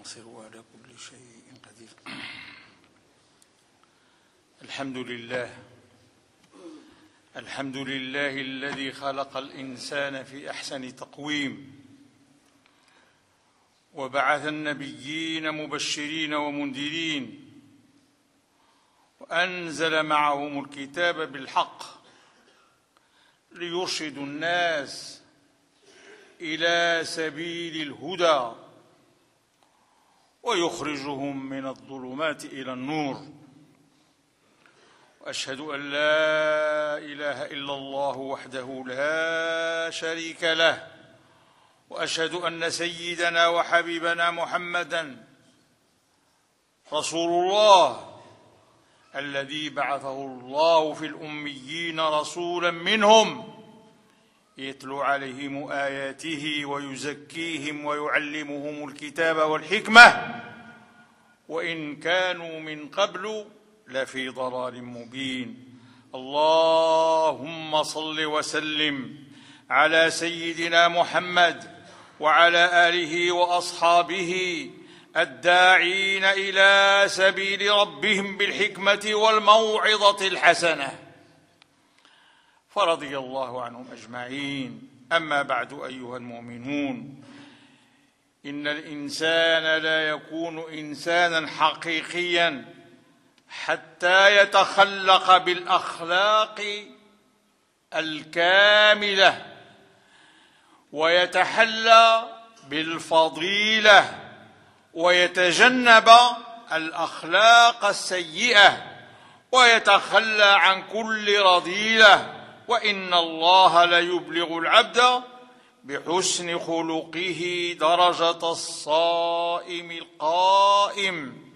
الناصر وعلى كل شيء قدير. الحمد لله الذي خلق الإنسان في أحسن تقويم، وبعث النبيين مبشرين ومنذرين، وأنزل معهم الكتاب بالحق ليرشد الناس إلى سبيل الهدى ويخرجهم من الظلمات إلى النور. وأشهد أن لا إله إلا الله وحده لا شريك له، وأشهد أن سيدنا وحبيبنا محمدًا رسول الله الذي بعثه الله في الأميين رسولا منهم يتلو عليهم آياته ويزكيهم ويعلمهم الكتاب والحكمة، وإن كانوا من قبل لفي ضلال مبين. اللهم صل وسلم على سيدنا محمد وعلى آله وأصحابه الداعين إلى سبيل ربهم بالحكمة والموعظة الحسنة، فرضي الله عنهم أجمعين. أما بعد أيها المؤمنون، إن الإنسان لا يكون إنسانا حقيقيا حتى يتخلق بالأخلاق الكاملة ويتحلى بالفضيلة ويتجنب الأخلاق السيئة ويتخلى عن كل رذيلة. وإن الله ليبلغ العبد بحسن خلقه درجة الصائم القائم.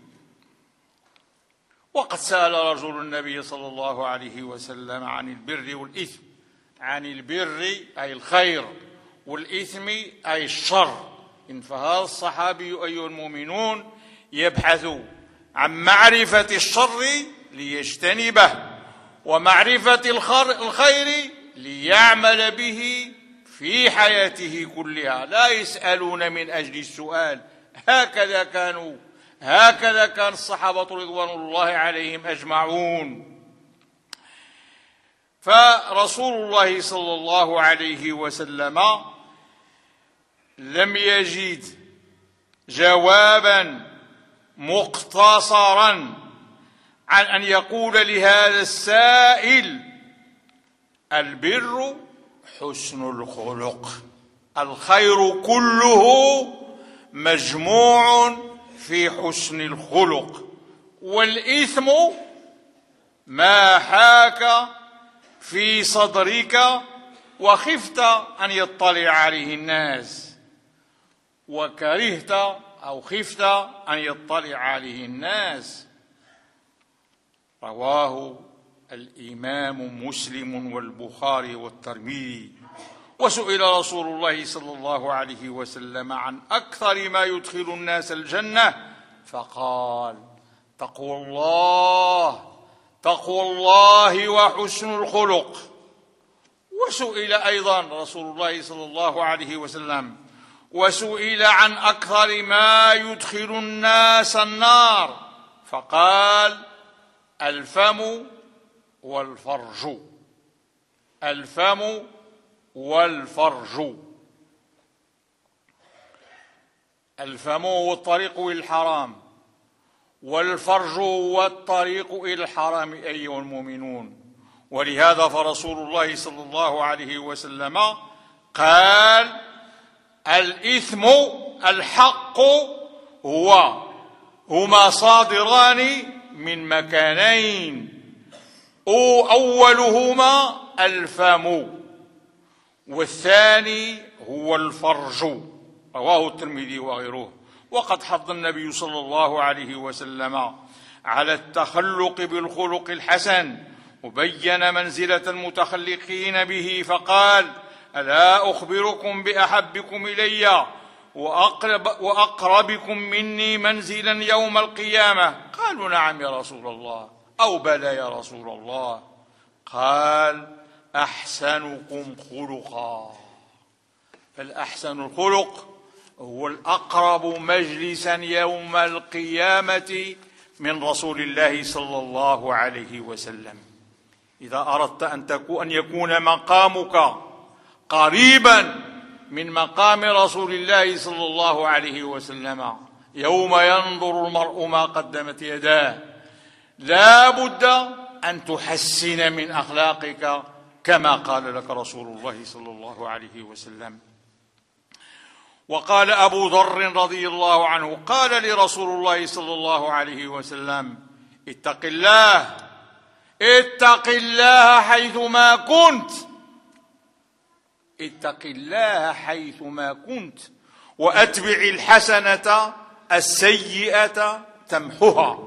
وقد سأل رجل النبي صلى الله عليه وسلم عن البر والإثم، عن البر أي الخير، والإثم أي الشر. فهذا الصحابي أيها المؤمنون يبحث عن معرفة الشر ليجتنبه، ومعرفة الخير ليعمل به في حياته كلها. لا يسألون من أجل السؤال. هكذا كان الصحابة رضوان الله عليهم أجمعون. فرسول الله صلى الله عليه وسلم لم يجد جوابا مقتصرا عن أن يقول لهذا السائل: البر حسن الخلق، الخير كله مجموع في حسن الخلق، والإثم ما حاك في صدرك وخفت أن يطلع عليه الناس، وكرهت أو خفت أن يطلع عليه الناس. رواه الإمام مسلم والبخاري والترمذي. وسئل رسول الله صلى الله عليه وسلم عن أكثر ما يدخل الناس الجنة، فقال: تقوى الله وحسن الخلق. وسئل أيضا رسول الله صلى الله عليه وسلم عن أكثر ما يدخل الناس النار، فقال: الفم والفرج. الفم والفرج. الفم هو الطريق إلى الحرام، والفرج هو الطريق إلى الحرام أيها المؤمنون. ولهذا فرسول الله صلى الله عليه وسلم قال: الإثم الحق هما صادران من مكانين، أولهما الفم والثاني هو الفرج. رواه الترمذي وغيره. وقد حض النبي صلى الله عليه وسلم على التخلق بالخلق الحسن، وبين منزلة المتخلقين به، فقال: ألا أخبركم بأحبكم إلي وأقربكم مني منزلا يوم القيامة؟ قالوا: نعم يا رسول الله، أو بلى يا رسول الله. قال: أحسنكم خلقا. فالأحسن الخلق هو الأقرب مجلسا يوم القيامة من رسول الله صلى الله عليه وسلم. إذا أردت أن يكون مقامك قريبا من مقام رسول الله صلى الله عليه وسلم يوم ينظر المرء ما قدمت يداه، لا بد أن تحسن من أخلاقك كما قال لك رسول الله صلى الله عليه وسلم. وقال أبو ذر رضي الله عنه قال لرسول الله صلى الله عليه وسلم: اتق الله، اتق الله حيثما كنت، اتق الله حيثما كنت، وأتبع الحسنة السيئة تمحها.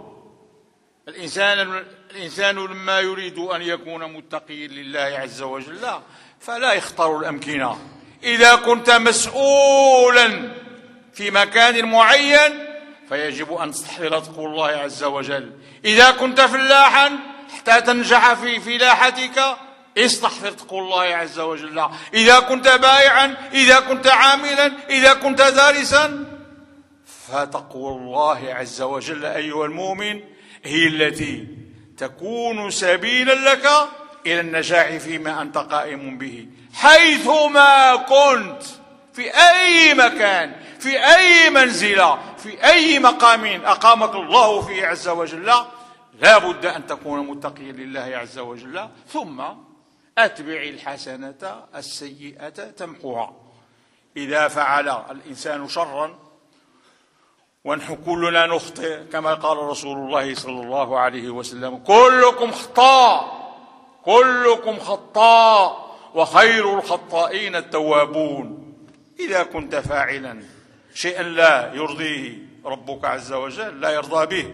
الإنسان لما يريد أن يكون متقيا لله عز وجل فلا يختار الأمكنة. إذا كنت مسؤولا في مكان معين فيجب أن تستحضر تقوى الله عز وجل. إذا كنت فلاحا حتى تنجح في فلاحتك استحضر تقوى الله عز وجل. إذا كنت بائعا، إذا كنت عاملا، إذا كنت دارسا، فتقوى الله عز وجل أيها المؤمن هي التي تكون سبيلا لك إلى النجاح فيما أنت قائم به حيثما كنت، في أي مكان، في أي منزلة، في أي مقام أقامك الله فيه عز وجل، لا بد أن تكون متقيا لله عز وجل. ثم أتبع الحسنة السيئة تمحوها. إذا فعل الإنسان شرا، ونحن كلنا نخطئ كما قال رسول الله صلى الله عليه وسلم: كلكم خطاء، كلكم خطاء وخير الخطائين التوابون. إذا كنت فاعلا شيئا لا يرضيه ربك عز وجل، لا يرضى به،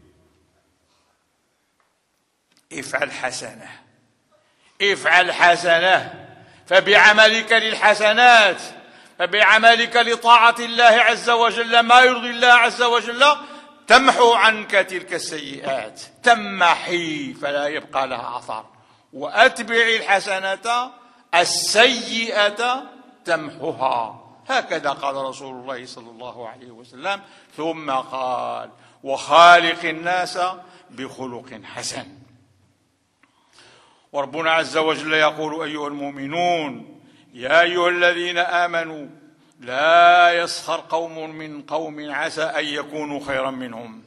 افعل حسنة، افعل حسنة، فبعملك للحسنات، فبعملك لطاعة الله عز وجل ما يرضي الله عز وجل تمحو عنك تلك السيئات، تمحي فلا يبقى لها أثر. وأتبع الحسنة السيئة تمحها، هكذا قال رسول الله صلى الله عليه وسلم. ثم قال: وخالق الناس بخلق حسن. وربنا عز وجل يقول: أيها المؤمنون يا أيها الذين آمنوا لا يسخر قوم من قوم عسى أن يكونوا خيرا منهم.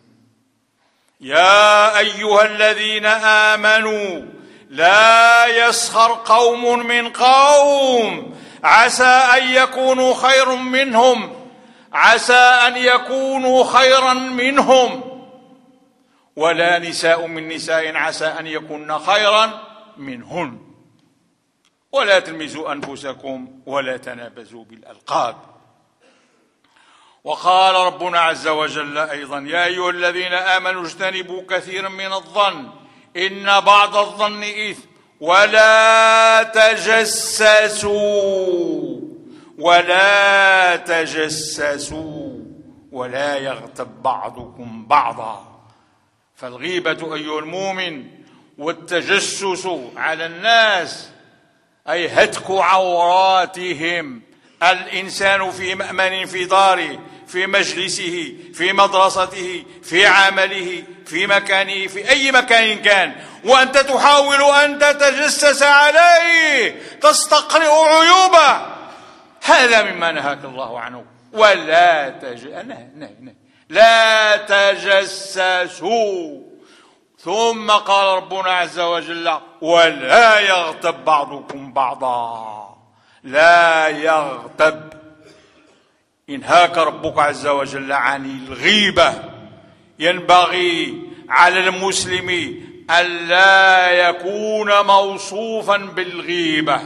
يا أيها الذين آمنوا لا يسخر قوم من قوم عسى أن يكونوا خيرا منهم، عسى أن يكونوا خيرا منهم، ولا نساء من نساء عسى أن يكون خيرا منهن، ولا تلمزوا أنفسكم ولا تنابزوا بالألقاب. وقال ربنا عز وجل أيضا: يا أيها الذين آمنوا اجتنبوا كثيرا من الظن إن بعض الظن إثم ولا تجسسوا ولا يغتب بعضكم بعضا. فالغيبة أيها المؤمن والتجسس على الناس أي هتك عوراتهم. الإنسان في مأمن في داره، في مجلسه، في مدرسته، في عمله، في مكانه، في أي مكان كان، وأنت تحاول أن تتجسس عليه، تستقرئ عيوبه، هذا مما نهاك الله عنه. ولا لا تجسسوا. ثم قال ربنا عز وجل: ولا يغتب بعضكم بعضا. لا يغتب. إنهاك ربك عز وجل عن الغيبة. ينبغي على المسلم ألا يكون موصوفا بالغيبة.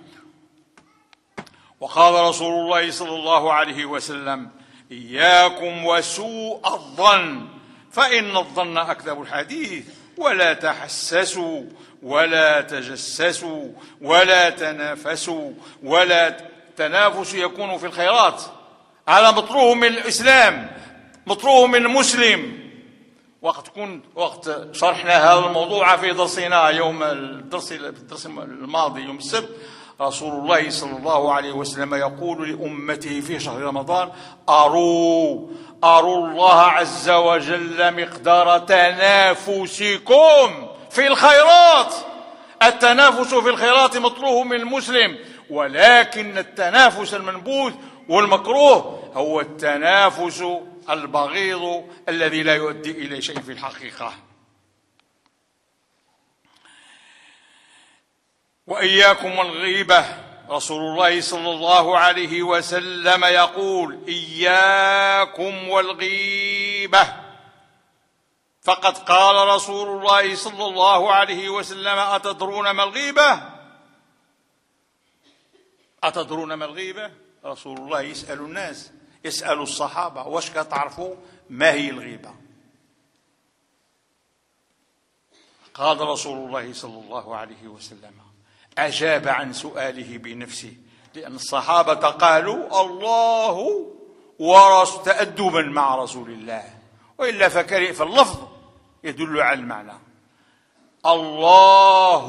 وقال رسول الله صلى الله عليه وسلم: إياكم وسوء الظن فإن الظن أكذب الحديث، ولا تحسسوا ولا تجسسوا ولا تنافسوا. ولا تنافس يكون في الخيرات، هذا مطروه من الإسلام، مطروه من المسلم. وقت شرحنا هذا الموضوع في درسنا يوم الدرس الماضي يوم السبت، رسول الله صلى الله عليه وسلم يقول لأمته في شهر رمضان: أروا الله عز وجل مقدار تنافسكم في الخيرات. التنافس في الخيرات مطلوب من المسلم، ولكن التنافس المنبوذ والمكروه هو التنافس البغيض الذي لا يؤدي إلى شيء في الحقيقة. وإياكم والغيبة. رسول الله صلى الله عليه وسلم يقول: إياكم والغيبة، فقد قال رسول الله صلى الله عليه وسلم: أتدرون ما الغيبة؟ أتدرون ما الغيبة؟ رسول الله يسأل الناس، يسأل الصحابة: واش كتعرفوا ما هي الغيبة؟ قال رسول الله صلى الله عليه وسلم، أجاب عن سؤاله بنفسه، لأن الصحابة قالوا: الله ورسوله، تأدبا مع رسول الله، وإلا فاللفظ يدل على المعنى. الله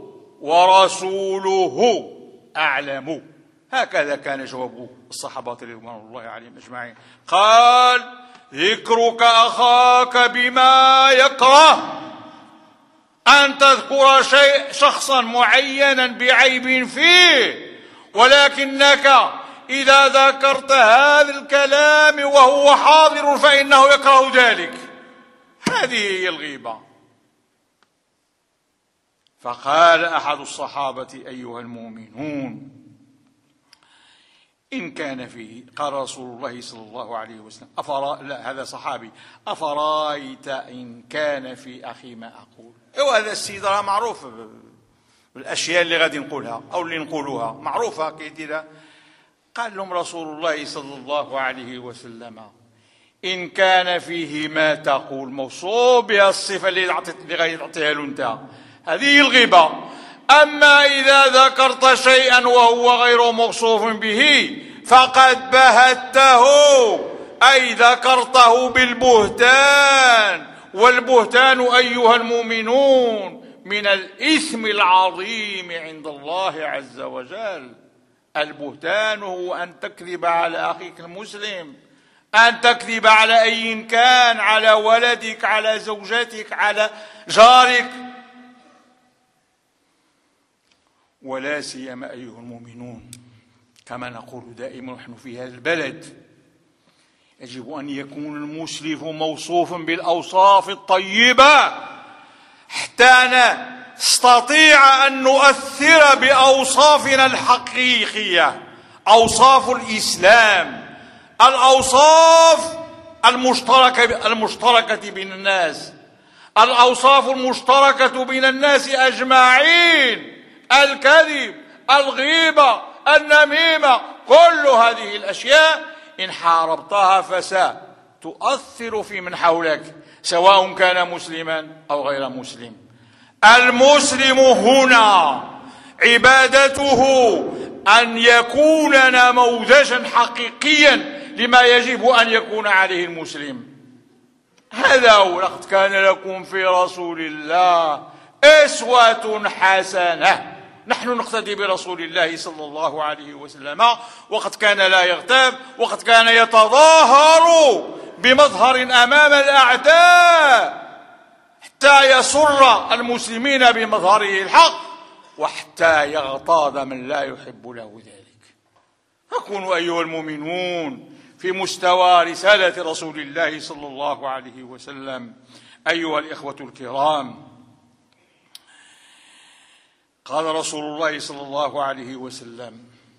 ورسوله أعلم. هكذا كان جواب الصحابة رضوان الله عليهم أجمعين. قال: ذكرك أخاك بما يكره، أن تذكر شخصا معينا بعيب فيه، ولكنك إذا ذكرت هذا الكلام وهو حاضر فإنه يكره ذلك. هذه هي الغيبة. فقال أحد الصحابة: أيها المؤمنون، إن كان فيه، قال رسول الله صلى الله عليه وسلم: هذا صحابي: أفرايت إن كان في أخي ما أقول. وهذا السيد راه معروف بالأشياء اللي غادي نقولها أو اللي نقولوها معروفة كيديرها. قال لهم رسول الله صلى الله عليه وسلم: إن كان فيه ما تقول، موصوف بها الصفة اللي غادي تعطيها له أنت، هذه الغيبة. أما إذا ذكرت شيئا وهو غير موصوف به فقد بهته، أي ذكرته بالبهتان. والبهتان أيها المؤمنون من الإثم العظيم عند الله عز وجل. البهتان هو أن تكذب على أخيك المسلم، أن تكذب على أي كان، على ولدك، على زوجتك، على جارك. ولا سيما أيها المؤمنون، كما نقول دائما نحن في هذا البلد، يجب أن يكون المسلم موصوفا بالأوصاف الطيبة حتى نستطيع أن نؤثر بأوصافنا الحقيقية، أوصاف الإسلام، الأوصاف المشتركة بين الناس، الأوصاف المشتركة بين الناس أجمعين: الكذب، الغيبة، النميمة، كل هذه الأشياء إن حاربتها فستؤثر في من حولك، سواء كان مسلما أو غير مسلم. المسلم هنا عبادته أن يكون نموذجا حقيقيا لما يجب أن يكون عليه المسلم. هذا هو: لقد كان لكم في رسول الله أسوة حسنة. نحن نقتدي برسول الله صلى الله عليه وسلم، وقد كان لا يغتاب، وقد كان يتظاهر بمظهر أمام الأعداء حتى يسر المسلمين بمظهره الحق، وحتى يغتاظ من لا يحب له ذلك. فكونوا أيها المؤمنون في مستوى رسالة رسول الله صلى الله عليه وسلم. أيها الإخوة الكرام، قال رسول الله صلى الله عليه وسلم: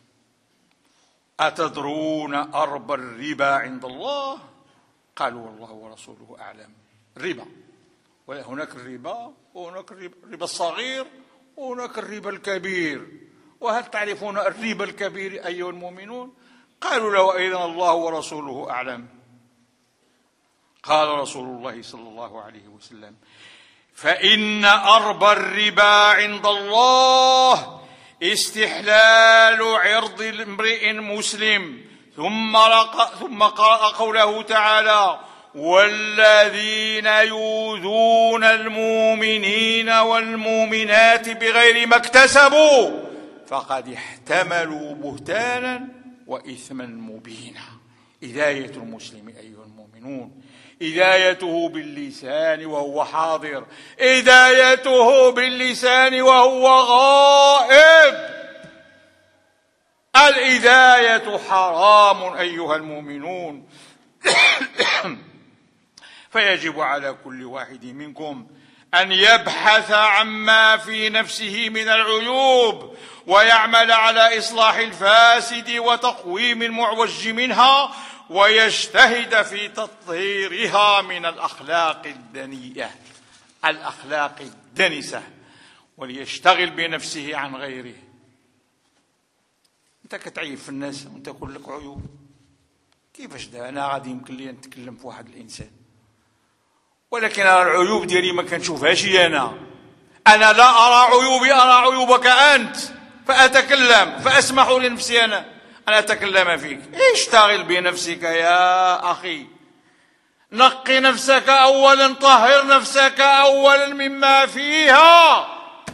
أتدرون أربى الربا عند الله؟ قالوا: والله ورسوله أعلم. الربا، وهناك الربا، وهناك الربا الصغير، وهناك الربا الكبير. وهل تعرفون الربا الكبير أيها المؤمنون؟ قالوا: له أيضا الله ورسوله أعلم. قال رسول الله صلى الله عليه وسلم: فإن أربى الربا عند الله استحلال عرض امرئ مسلم. ثم قرأ قوله تعالى: والذين يؤذون المؤمنين والمؤمنات بغير ما اكتسبوا فقد احتملوا بهتانا وإثما مبينا. هداية المسلم أيها المؤمنون هدايته باللسان وهو حاضر، هدايته باللسان وهو غائب. الهداية حرام أيها المؤمنون. فيجب على كل واحد منكم أن يبحث عما في نفسه من العيوب ويعمل على إصلاح الفاسد وتقويم المعوج منها، ويجتهد في تطهيرها من الأخلاق الدنيئة، الأخلاق الدنسة، وليشتغل بنفسه عن غيره. أنت كتعيب في الناس وأنت كل لك عيوب، كيفاش ده؟ أنا غادي يمكن لي نتكلم في واحد الإنسان ولكن العيوب ديالي ما كنشوفهاش أنا لا أرى عيوبي، أرى عيوبك أنت، فأتكلم فأسمح لنفسي أنا أن أتكلم فيك. اشتغل بنفسك يا أخي، نقي نفسك أولا، طهر نفسك أولا مما فيها،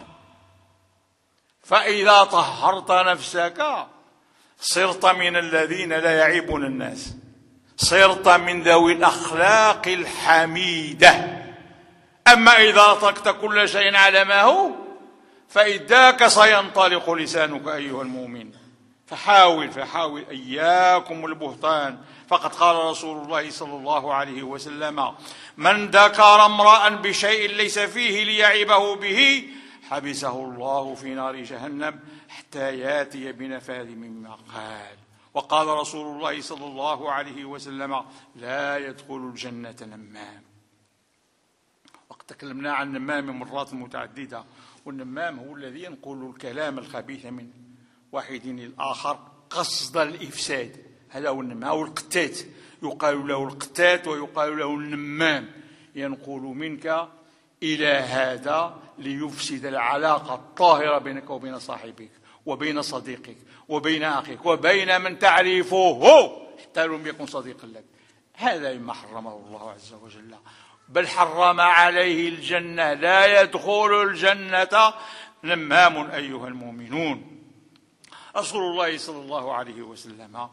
فإذا طهرت نفسك صرت من الذين لا يعيبون الناس، صرت من ذوي الأخلاق الحميدة. أما إذا أطلقت كل شيء على ما هو فإذاك سينطلق لسانك أيها المؤمن. فحاول إياكم البهتان، فقد قال رسول الله صلى الله عليه وسلم: من ذكر امرأ بشيء ليس فيه ليعيبه به حبسه الله في نار جهنم حتى ياتي بنفاذ مما قال. وقال رسول الله صلى الله عليه وسلم: لا يدخل الجنة نمام. وقد تكلمنا عن النمام مرات متعددة، والنمام هو الذي ينقل الكلام الخبيث من واحد الآخر قصد الإفساد، هذا هو النمام. أو القتات، يقال له القتات ويقال له النمام، ينقل منك إلى هذا ليفسد العلاقة الطاهرة بينك وبين صاحبك وبين صديقك وبين أخيك وبين من تعرفه حتى لم يكن صديقا لك. هذا مما حرمه الله عز وجل، بل حرم عليه الجنة. لا يدخل الجنة نمام أيها المؤمنون. رسول الله صلى الله عليه وسلم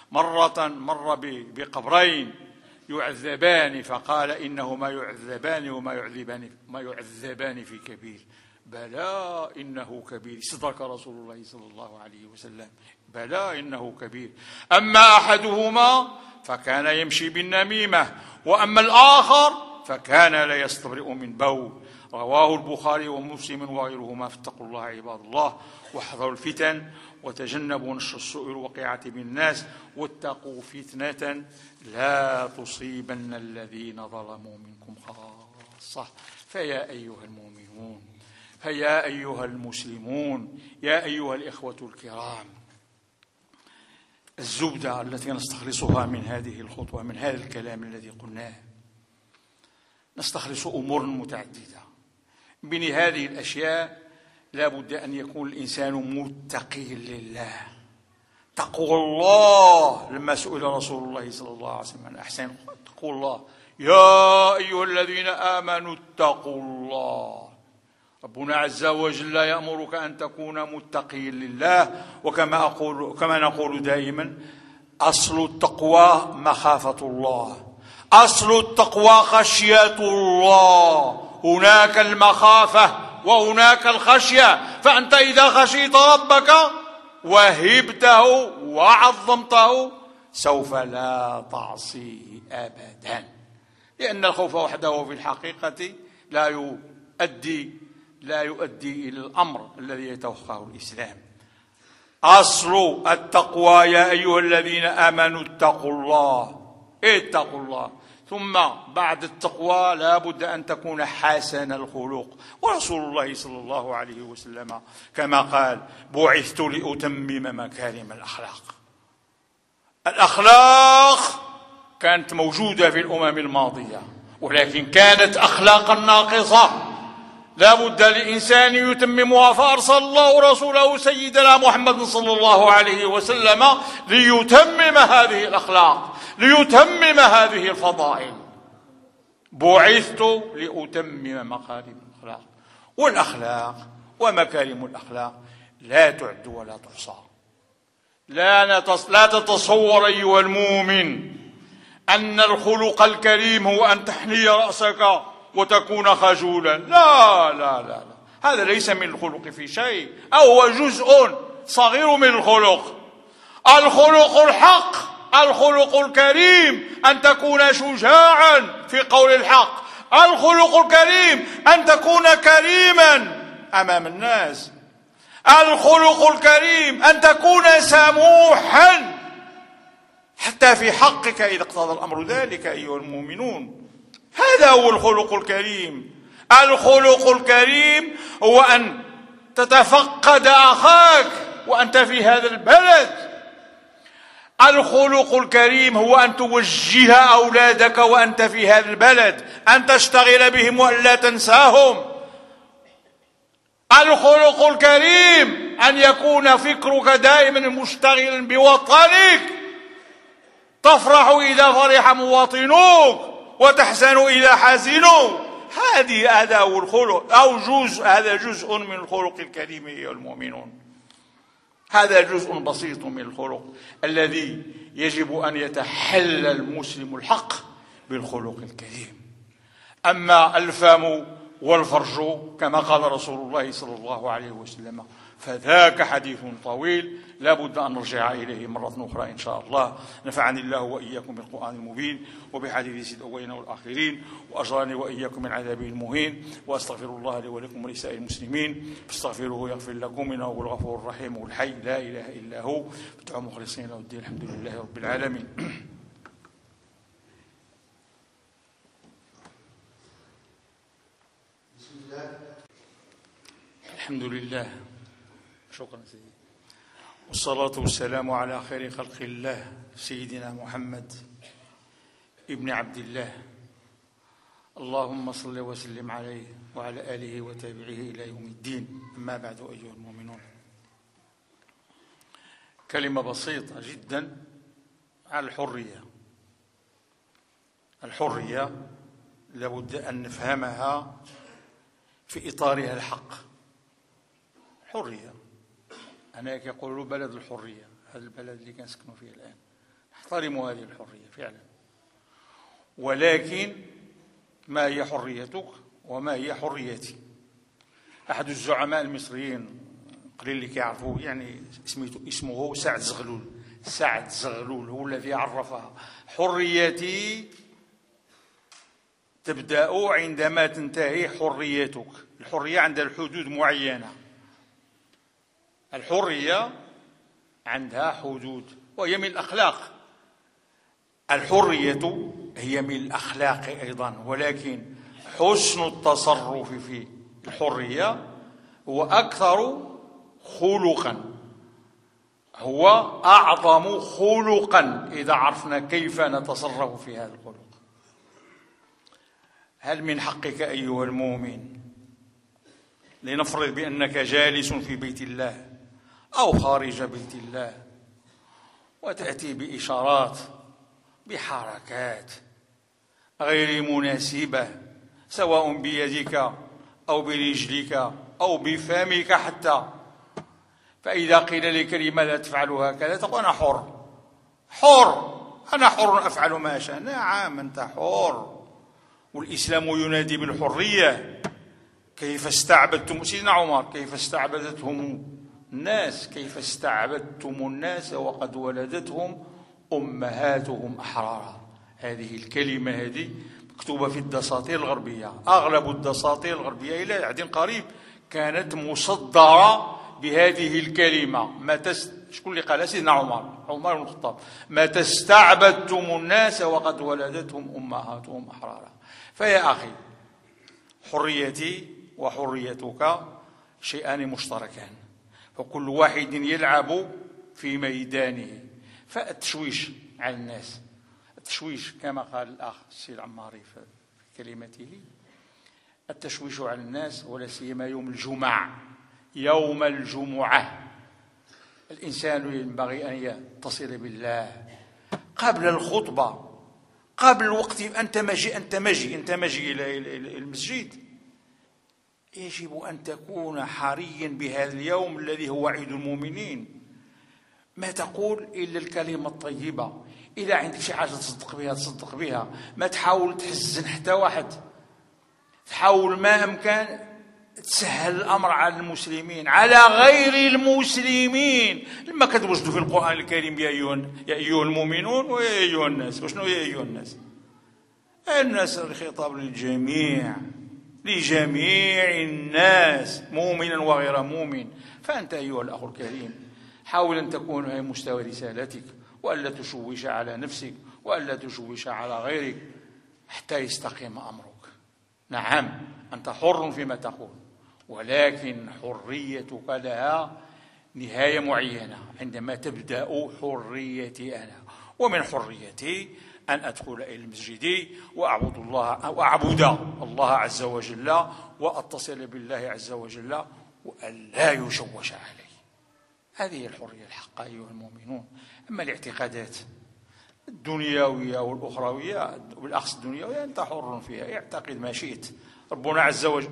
مر بقبرين يعذبان، فقال: إنهما يعذبان وما يعذبان في كبير. بلى إنه كبير. صدق رسول الله صلى الله عليه وسلم، بلى إنه كبير. أما أحدهما فكان يمشي بالنميمة، وأما الآخر فكان لا يستبرئ من بول. رواه البخاري ومسلم وغيرهما. فاتقوا الله عباد الله، واحذروا الفتن، وتجنبوا نشر السوء الوقيعة بالناس، واتقوا فتنة لا تصيبن الذين ظلموا منكم خاصة. فيا أيها المؤمنون، فيا أيها المسلمون، يا أيها الإخوة الكرام، الزبدة التي نستخلصها من هذه الخطوة، من هذا الكلام الذي قلناه، نستخلص أمور متعددة. من هذه الأشياء لا بد أن يكون الإنسان متقي لله. تقوى الله، لما سئل رسول الله صلى الله عليه وسلم عن أحسن تقوى الله: يا أيها الذين آمنوا اتقوا الله. ربنا عز وجل يأمرك أن تكون متقيا لله. وكما نقول دائما: أصل التقوى مخافة الله، أصل التقوى خشية الله. هناك المخافة وهناك الخشية، فأنت إذا خشيت ربك وهبته وعظمته سوف لا تعصيه أبدا، لأن الخوف وحده في الحقيقة لا يؤدي إلى الأمر الذي يتوخاه الإسلام. أصل التقوى: يا أيها الذين آمنوا اتقوا الله. اتقوا الله. ثم بعد التقوى لا بد أن تكون حسن الخلق. ورسول الله صلى الله عليه وسلم كما قال: بعثت لأتمم مكارم الأخلاق. الأخلاق كانت موجودة في الأمم الماضية، ولكن كانت أخلاقا ناقصة لا بد لإنسان يتممها. فأرسل الله رسوله سيدنا محمد صلى الله عليه وسلم ليتمم هذه الأخلاق، ليتمم هذه الفضائل. بعثت لأتمم مكارم الأخلاق. والأخلاق ومكارم الأخلاق لا تعد ولا تحصى. لا تتصور أيها المؤمن أن الخلق الكريم هو أن تحني رأسك وتكون خجولا. لا لا لا لا، هذا ليس من الخلق في شيء، أو هو جزء صغير من الخلق. الخلق الحق، الخلق الكريم أن تكون شجاعا في قول الحق. الخلق الكريم أن تكون كريما أمام الناس. الخلق الكريم أن تكون سموحا حتى في حقك إذا اقتضى الأمر ذلك أيها المؤمنون. هذا هو الخلق الكريم. الخلق الكريم هو أن تتفقد أخاك وأنت في هذا البلد. الخلق الكريم هو أن توجه أولادك وأنت في هذا البلد، أن تشتغل بهم وأن لا تنساهم. الخلق الكريم أن يكون فكرك دائما مشتغلا بوطنك، تفرح إذا فرح مواطنوك وتحزن إذا حزنوا. هذا هو الخلق، أو هذا جزء من الخلق الكريم أيها المؤمنون. هذا جزء بسيط من الخلق الذي يجب أن يتحلى المسلم الحق بالخلق الكريم. أما الفم والفرج كما قال رسول الله صلى الله عليه وسلم فذاك حديث طويل لا بد أن نرجع إليه مرة أخرى إن شاء الله. نفعني الله وإياكم بالقرآن المبين وبحديث سيد الأولين والآخرين، وأجرني وإياكم من عذابه المهين، وأستغفر الله لي ولكم ولسائر المسلمين فاستغفروه يغفر لكم إنه هو الغفور الرحيم والحي لا إله إلا هو. فتعوا مخلصين له الدين. الحمد لله رب العالمين. الحمد لله. شكرا سيدي. والصلاة والسلام على خير خلق الله سيدنا محمد ابن عبد الله. اللهم صل وسلم عليه وعلى آله وتابعيه إلى يوم الدين. أما بعد أيها المؤمنون، كلمة بسيطة جدا على الحرية. الحرية لابد أن نفهمها في إطارها الحق. حرية، أنا يقولوا بلد الحرية، هذا البلد اللي كنسكنوا فيه الآن، احترموا هذه الحرية فعلا. ولكن ما هي حريتك وما هي حريتي؟ أحد الزعماء المصريين قليل اللي كيعرفوه، يعني اسمه سعد زغلول. سعد زغلول هو الذي عرفها. حريتي تبدأ عندما تنتهي حريتك. الحرية عندها الحدود معينة. الحرية عندها حدود وهي من الأخلاق. الحرية هي من الأخلاق أيضا، ولكن حسن التصرف في الحرية هو أكثر خلقا، هو أعظم خلقا إذا عرفنا كيف نتصرف في هذا الخلق. هل من حقك أيها المؤمن، لنفرض بأنك جالس في بيت الله أو خارج بيت الله، وتأتي بإشارات بحركات غير مناسبة سواء بيدك أو برجلك أو بفمك حتى، فإذا قيل لك لماذا تفعل هكذا تقول أنا حر. أنا حر أفعل ما أشاء. نعم أنت حر، والإسلام ينادي بالحرية. كيف استعبدتم سيدنا عمر، كيف استعبدتهم الناس، كيف استعبدتم الناس وقد ولدتهم أمهاتهم أحرارا. هذه الكلمة هذه مكتوبة في الدساتير الغربية. أغلب الدساتير الغربية إلى عهد قريب كانت مصدرة بهذه الكلمة. شكون اللي قال؟ سيدنا عمر بن الخطاب. ما تستعبدتم الناس وقد ولدتهم أمهاتهم أحرارا. فيا أخي، حريتي وحريتك شيئان مشتركان، فكل واحد يلعب في ميدانه. فالتشويش على الناس، التشويش كما قال الأخ السيد عماري في كلمته، التشويش على الناس ولا سيما يوم الجمعة. يوم الجمعة الإنسان ينبغي أن يتصل بالله قبل الخطبة، قبل الوقت. أنت مجي إلى المسجد، يجب أن تكون حريا بهذا اليوم الذي هو عيد المؤمنين. ما تقول إلا الكلمة الطيبة. إذا عندك شي حاجة تصدق بها تصدق بها، ما تحاول تحزن حتى واحد، تحاول ما أمكن تسهل الأمر على المسلمين على غير المسلمين. لما كتوجدوا في القرآن الكريم يا أيها المؤمنون ويا أيها الناس، وشنو يا أيها الناس؟ الناس الخطاب للجميع، لجميع الناس مؤمنا وغير مؤمن. فأنت أيها الأخ الكريم حاول أن تكون في مستوى رسالتك، وألا تشوش على نفسك وألا تشوش على غيرك حتى يستقيم أمرك. نعم أنت حر فيما تقول، ولكن حريتك لها نهاية معينة. عندما تبدأ حريتي أنا، ومن حريتي أن أدخل إلى المسجد وأعبد الله عز وجل، وأتصل بالله عز وجل، وأن لا يشوش علي. هذه الحرية الحقة أيها المؤمنون. أما الاعتقادات الدنيوية والأخروية، بالأخص الدنيوية، أنت حر فيها، اعتقد ما شئت. ربنا عز وجل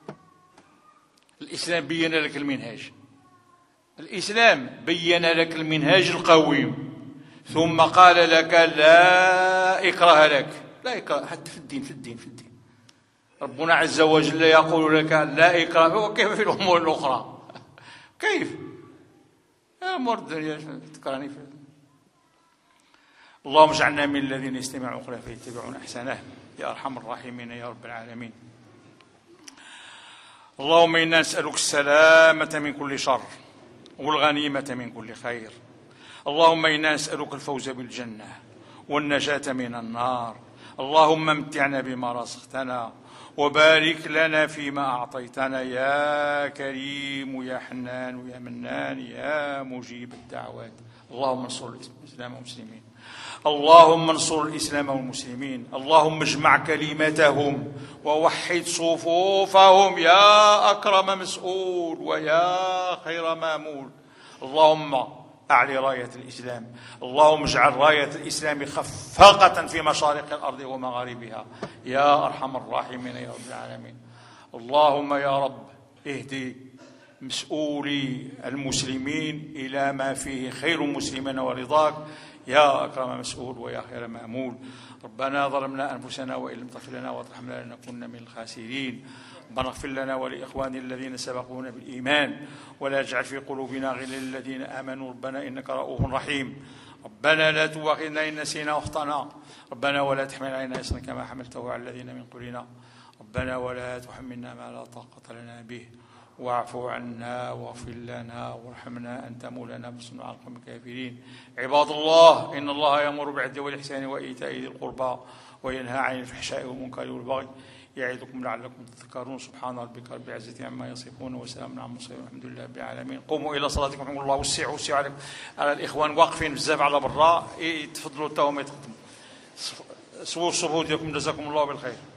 الإسلام بين لك المنهاج، الإسلام بين لك المنهاج القويم، ثم قال لك لا إكراه لك. لا إكراه حتى في الدين. ربنا عز وجل يقول لك لا إكراه. وكيف في الأمور الأخرى؟ كيف أمور الدنيا تكرهني في؟ اللهم اجعلنا من الذين يستمعون القول فيتبعون أحسنه يا أرحم الراحمين يا رب العالمين. اللهم إنا نسألك السلامة من كل شر والغنيمة من كل خير. اللهم إنا نسألك الفوز بالجنة والنجاة من النار. اللهم امتعنا بما رزقتنا، وبارك لنا فيما أعطيتنا يا كريم يا حنان يا منان يا مجيب الدعوات. اللهم انصر الإسلام والمسلمين، اللهم انصر الإسلام والمسلمين، اللهم اجمع كلمتهم ووحد صفوفهم يا أكرم مسؤول ويا خير مامول. اللهم أعلي راية الإسلام، اللهم اجعل راية الإسلام خفاقة في مشارق الأرض ومغاربها يا أرحم الراحمين يا رب العالمين. اللهم يا رب اهدي مسؤولي المسلمين إلى ما فيه خير المسلمين ورضاك يا أكرم مسؤول ويا خير مأمول. ربنا ظلمنا أنفسنا وإن لم تغفر لنا وترحمنا لنكونن من الخاسرين. ربنا اغفر لنا ولإخواننا الذين سبقونا بالإيمان، ولا تجعل في قلوبنا غلا للذين آمنوا ربنا إنك رؤوف رحيم. ربنا لا تؤاخذنا إن نسينا واخطأنا، ربنا ولا تحمل علينا إصرا كما حملته على الذين من قبلنا، ربنا ولا تحملنا ما لا طاقة لنا به، واعف عنا واغفر لنا وارحمنا أنت مولانا فانصرنا على القوم الكافرين. عباد الله، إن الله يأمر بالعدل والإحسان وإيتاء ذي القربى وينهى عن الفحشاء والمنكر والبغي يعظكم لعلكم تذكرون. سبحان ربك رب العزة عما يصفون وسلام على المرسلين والحمد لله رب العالمين. قوموا إلى صلاتكم رحمكم الله. وسعوا على الإخوان واقفين بزاف على برا، تفضلوا تاهم يتقدموا. سووا الصفوف ديالكم جزاكم الله بالخير.